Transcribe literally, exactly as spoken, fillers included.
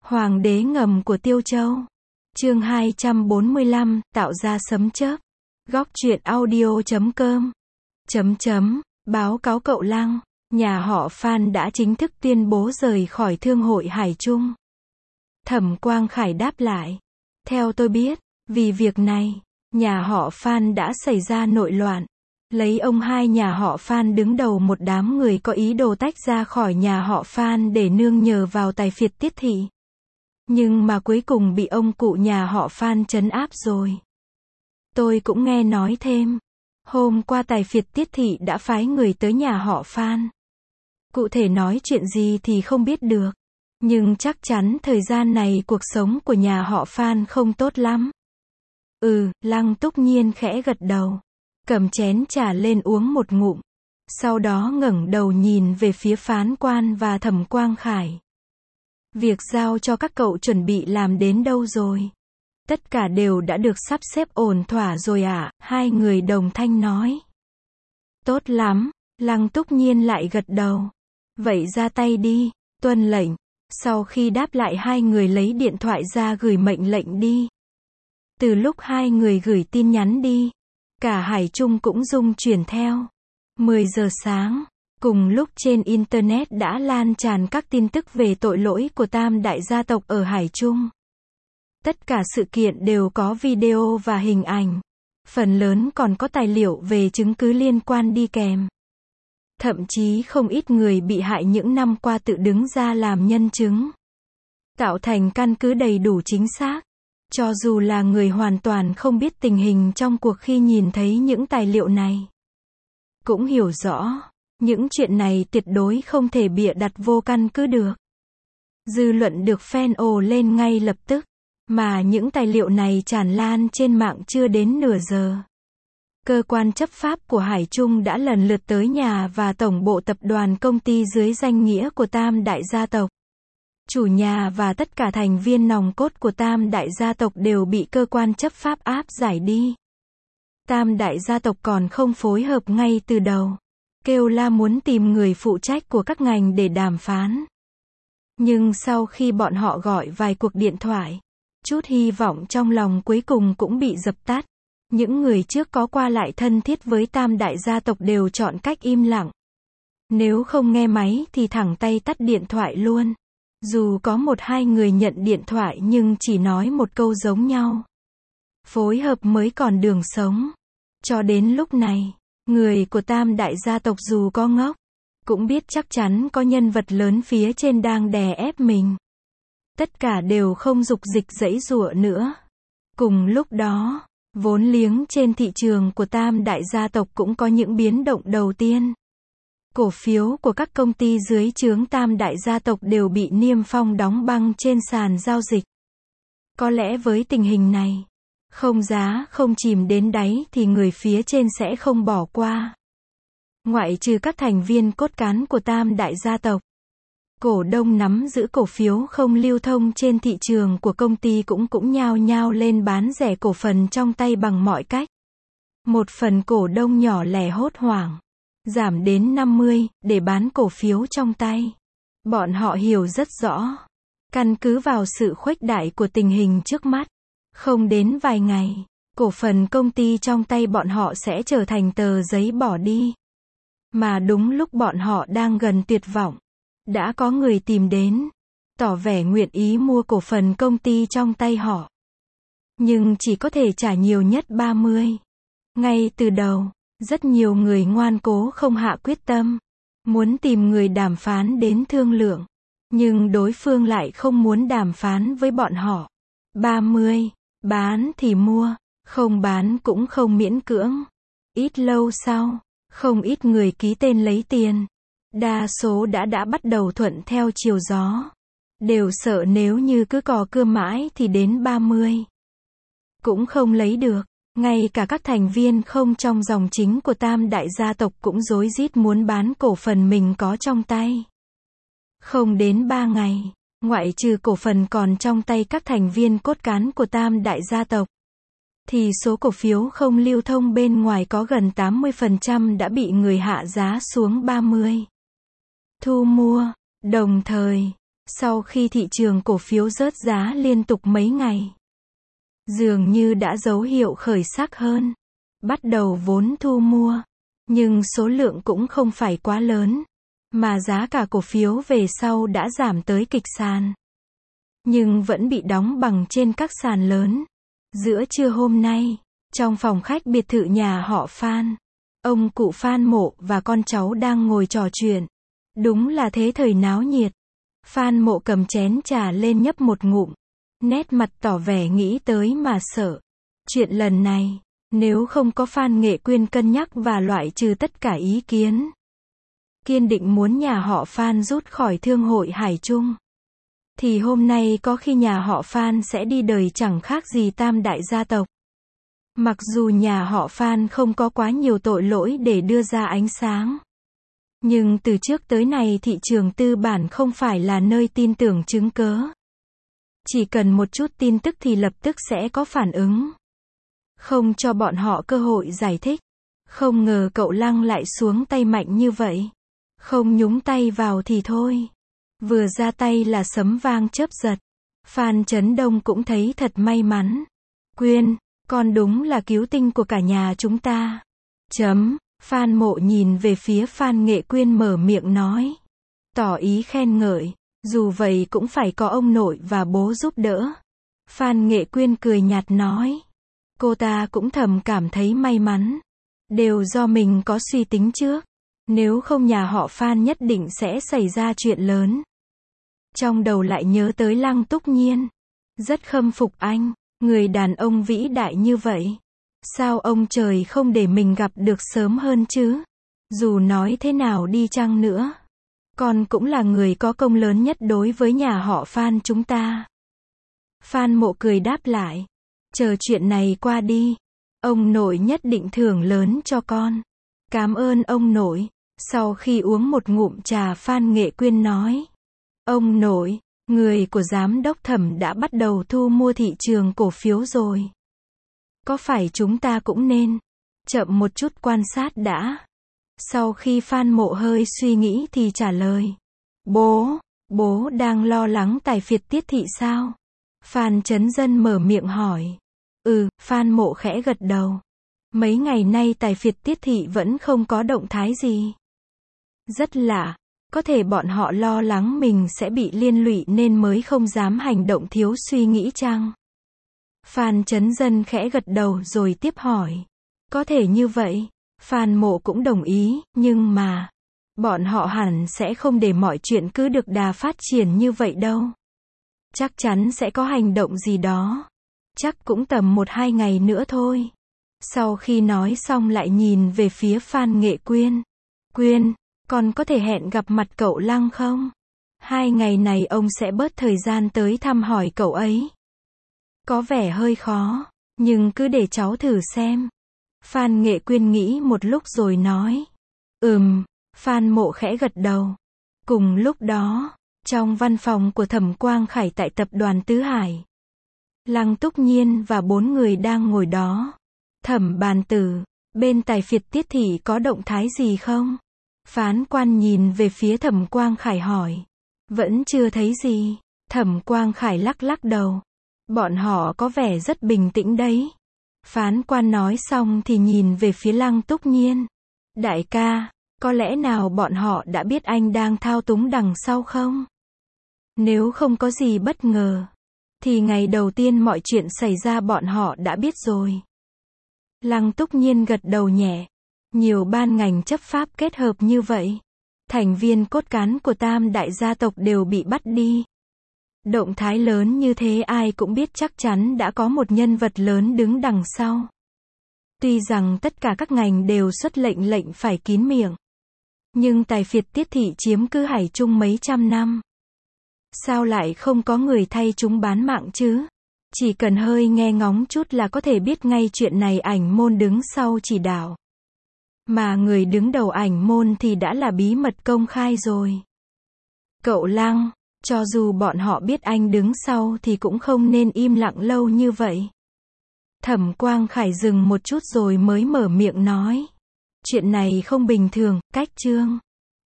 Hoàng đế ngầm của Tiêu Châu. Chương hai trăm bốn mươi lăm, tạo ra sấm chớp. Góc truyện audio chấm com. Chấm chấm, báo cáo cậu Lăng, nhà họ Phan đã chính thức tuyên bố rời khỏi Thương hội Hải Trung. Thẩm Quang Khải đáp lại. Theo tôi biết, vì việc này, nhà họ Phan đã xảy ra nội loạn. Lấy ông hai nhà họ Phan đứng đầu một đám người có ý đồ tách ra khỏi nhà họ Phan để nương nhờ vào tài phiệt Tiết Thị. Nhưng mà cuối cùng bị ông cụ nhà họ Phan trấn áp rồi. Tôi cũng nghe nói thêm, hôm qua tài phiệt Tiết Thị đã phái người tới nhà họ Phan. Cụ thể nói chuyện gì thì không biết được. Nhưng chắc chắn thời gian này cuộc sống của nhà họ Phan không tốt lắm. Ừ, Lăng Túc Nhiên khẽ gật đầu. Cầm chén trà lên uống một ngụm. Sau đó ngẩng đầu nhìn về phía phán quan và Thẩm Quang Khải. Việc giao cho các cậu chuẩn bị làm đến đâu rồi? Tất cả đều đã được sắp xếp ổn thỏa rồi ạ, à? Hai người đồng thanh nói. Tốt lắm, Lăng Túc Nhiên lại gật đầu. Vậy ra tay đi, tuân lệnh. Sau khi đáp lại hai người lấy điện thoại ra gửi mệnh lệnh đi. Từ lúc hai người gửi tin nhắn đi, cả Hải Trung cũng rung chuyển theo. mười giờ sáng, cùng lúc trên Internet đã lan tràn các tin tức về tội lỗi của tam đại gia tộc ở Hải Trung. Tất cả sự kiện đều có video và hình ảnh. Phần lớn còn có tài liệu về chứng cứ liên quan đi kèm. Thậm chí không ít người bị hại những năm qua tự đứng ra làm nhân chứng. Tạo thành căn cứ đầy đủ chính xác. Cho dù là người hoàn toàn không biết tình hình trong cuộc khi nhìn thấy những tài liệu này. Cũng hiểu rõ, những chuyện này tuyệt đối không thể bịa đặt vô căn cứ được. Dư luận được phen ồ lên ngay lập tức. Mà những tài liệu này tràn lan trên mạng chưa đến nửa giờ. Cơ quan chấp pháp của Hải Trung đã lần lượt tới nhà và tổng bộ tập đoàn công ty dưới danh nghĩa của tam đại gia tộc. Chủ nhà và tất cả thành viên nòng cốt của tam đại gia tộc đều bị cơ quan chấp pháp áp giải đi. Tam đại gia tộc còn không phối hợp ngay từ đầu. Kêu la muốn tìm người phụ trách của các ngành để đàm phán. Nhưng sau khi bọn họ gọi vài cuộc điện thoại, chút hy vọng trong lòng cuối cùng cũng bị dập tắt. Những người trước có qua lại thân thiết với tam đại gia tộc đều chọn cách im lặng. Nếu không nghe máy thì thẳng tay tắt điện thoại luôn. Dù có một hai người nhận điện thoại nhưng chỉ nói một câu giống nhau. Phối hợp mới còn đường sống. Cho đến lúc này, người của tam đại gia tộc dù có ngốc, cũng biết chắc chắn có nhân vật lớn phía trên đang đè ép mình. Tất cả đều không dục dịch giãy giụa nữa. Cùng lúc đó, vốn liếng trên thị trường của tam đại gia tộc cũng có những biến động đầu tiên. Cổ phiếu của các công ty dưới trướng tam đại gia tộc đều bị niêm phong đóng băng trên sàn giao dịch. Có lẽ với tình hình này, không giá không chìm đến đáy thì người phía trên sẽ không bỏ qua. Ngoại trừ các thành viên cốt cán của tam đại gia tộc. Cổ đông nắm giữ cổ phiếu không lưu thông trên thị trường của công ty cũng cũng nhao nhao lên bán rẻ cổ phần trong tay bằng mọi cách. Một phần cổ đông nhỏ lẻ hốt hoảng, giảm đến năm mươi, để bán cổ phiếu trong tay. Bọn họ hiểu rất rõ. Căn cứ vào sự khuếch đại của tình hình trước mắt. Không đến vài ngày, cổ phần công ty trong tay bọn họ sẽ trở thành tờ giấy bỏ đi. Mà đúng lúc bọn họ đang gần tuyệt vọng. Đã có người tìm đến, tỏ vẻ nguyện ý mua cổ phần công ty trong tay họ. Nhưng chỉ có thể trả nhiều nhất ba mươi. Ngay từ đầu, rất nhiều người ngoan cố không hạ quyết tâm. Muốn tìm người đàm phán đến thương lượng. Nhưng đối phương lại không muốn đàm phán với bọn họ. ba mươi, bán thì mua, không bán cũng không miễn cưỡng. Ít lâu sau, không ít người ký tên lấy tiền. Đa số đã đã bắt đầu thuận theo chiều gió. Đều sợ nếu như cứ cò cưa mãi thì đến ba mươi. Cũng không lấy được. Ngay cả các thành viên không trong dòng chính của tam đại gia tộc cũng rối rít muốn bán cổ phần mình có trong tay. Không đến ba ngày, ngoại trừ cổ phần còn trong tay các thành viên cốt cán của tam đại gia tộc, thì số cổ phiếu không lưu thông bên ngoài có gần tám mươi phần trăm đã bị người hạ giá xuống ba mươi. Thu mua. Đồng thời, Sau khi thị trường cổ phiếu rớt giá liên tục mấy ngày, dường như đã dấu hiệu khởi sắc hơn, bắt đầu vốn thu mua, nhưng số lượng cũng không phải quá lớn, mà giá cả cổ phiếu về sau đã giảm tới kịch sàn, nhưng vẫn bị đóng bằng trên các sàn lớn. Giữa trưa hôm nay, trong phòng khách biệt thự nhà họ Phan, ông cụ Phan Mộ và con cháu đang ngồi trò chuyện. Đúng là thế thời náo nhiệt. Phan Mộ cầm chén trà lên nhấp một ngụm, nét mặt tỏ vẻ nghĩ tới mà sợ. Chuyện lần này, nếu không có Phan Nghệ Quyên cân nhắc và loại trừ tất cả ý kiến, kiên định muốn nhà họ Phan rút khỏi thương hội Hải Chung, thì hôm nay có khi nhà họ Phan sẽ đi đời chẳng khác gì tam đại gia tộc. Mặc dù nhà họ Phan không có quá nhiều tội lỗi để đưa ra ánh sáng, nhưng từ trước tới nay thị trường tư bản không phải là nơi tin tưởng chứng cớ. Chỉ cần một chút tin tức thì lập tức sẽ có phản ứng. Không cho bọn họ cơ hội giải thích. Không ngờ cậu Lăng lại xuống tay mạnh như vậy. Không nhúng tay vào thì thôi. Vừa ra tay là sấm vang chớp giật. Phan Chấn Đông cũng thấy thật may mắn. Quyên, con đúng là cứu tinh của cả nhà chúng ta. Chấm. Phan Mộ nhìn về phía Phan Nghệ Quyên mở miệng nói. Tỏ ý khen ngợi. Dù vậy cũng phải có ông nội và bố giúp đỡ. Phan Nghệ Quyên cười nhạt nói. Cô ta cũng thầm cảm thấy may mắn. Đều do mình có suy tính trước. Nếu không nhà họ Phan nhất định sẽ xảy ra chuyện lớn. Trong đầu lại nhớ tới Lăng Túc Nhiên. Rất khâm phục anh, người đàn ông vĩ đại như vậy. Sao ông trời không để mình gặp được sớm hơn chứ? Dù nói thế nào đi chăng nữa, con cũng là người có công lớn nhất đối với nhà họ Phan chúng ta. Phan Mộ cười đáp lại. Chờ chuyện này qua đi, ông nội nhất định thưởng lớn cho con. Cảm ơn ông nội. Sau khi uống một ngụm trà Phan Nghệ Quyên nói. Ông nội, người của giám đốc Thẩm đã bắt đầu thu mua thị trường cổ phiếu rồi. Có phải chúng ta cũng nên chậm một chút quan sát đã? Sau khi Phan Mộ hơi suy nghĩ thì trả lời. Bố, bố đang lo lắng tài phiệt Tiết Thị sao? Phan Chấn Dân mở miệng hỏi. Ừ, Phan Mộ khẽ gật đầu. Mấy ngày nay tài phiệt Tiết Thị vẫn không có động thái gì. Rất lạ, có thể bọn họ lo lắng mình sẽ bị liên lụy nên mới không dám hành động thiếu suy nghĩ chăng? Phan Chấn Dân khẽ gật đầu rồi tiếp hỏi. Có thể như vậy. Phan Mộ cũng đồng ý, nhưng mà bọn họ hẳn sẽ không để mọi chuyện cứ được đà phát triển như vậy đâu. Chắc chắn sẽ có hành động gì đó. Chắc cũng tầm một hai ngày nữa thôi. Sau khi nói xong lại nhìn về phía Phan Nghệ Quyên. Quyên, con có thể hẹn gặp mặt cậu Lăng không? Hai ngày này ông sẽ bớt thời gian tới thăm hỏi cậu ấy. Có vẻ hơi khó, nhưng cứ để cháu thử xem. Phan Nghệ Quyên nghĩ một lúc rồi nói. Ừm, Phan Mộ khẽ gật đầu. Cùng lúc đó, trong văn phòng của Thẩm Quang Khải tại tập đoàn Tứ Hải, Lăng Túc Nhiên và bốn người đang ngồi đó. Thẩm Bàn Tử, bên tài phiệt Tiết Thị có động thái gì không? Phán quan nhìn về phía Thẩm Quang Khải hỏi. Vẫn chưa thấy gì. Thẩm Quang Khải lắc lắc đầu. Bọn họ có vẻ rất bình tĩnh đấy. Phán quan nói xong thì nhìn về phía Lăng Túc Nhiên. Đại ca, có lẽ nào bọn họ đã biết anh đang thao túng đằng sau không? Nếu không có gì bất ngờ, thì ngày đầu tiên mọi chuyện xảy ra bọn họ đã biết rồi. Lăng Túc Nhiên gật đầu nhẹ. Nhiều ban ngành chấp pháp kết hợp như vậy. Thành viên cốt cán của tam đại gia tộc đều bị bắt đi. Động thái lớn như thế ai cũng biết chắc chắn đã có một nhân vật lớn đứng đằng sau. Tuy rằng tất cả các ngành đều xuất lệnh lệnh phải kín miệng. Nhưng tài phiệt Tiết Thị chiếm cứ Hải Chung mấy trăm năm. Sao lại không có người thay chúng bán mạng chứ? Chỉ cần hơi nghe ngóng chút là có thể biết ngay chuyện này Ảnh Môn đứng sau chỉ đạo. Mà người đứng đầu Ảnh Môn thì đã là bí mật công khai rồi. Cậu Lăng, cho dù bọn họ biết anh đứng sau thì cũng không nên im lặng lâu như vậy. Thẩm Quang Khải dừng một chút rồi mới mở miệng nói. Chuyện này không bình thường, cách Trương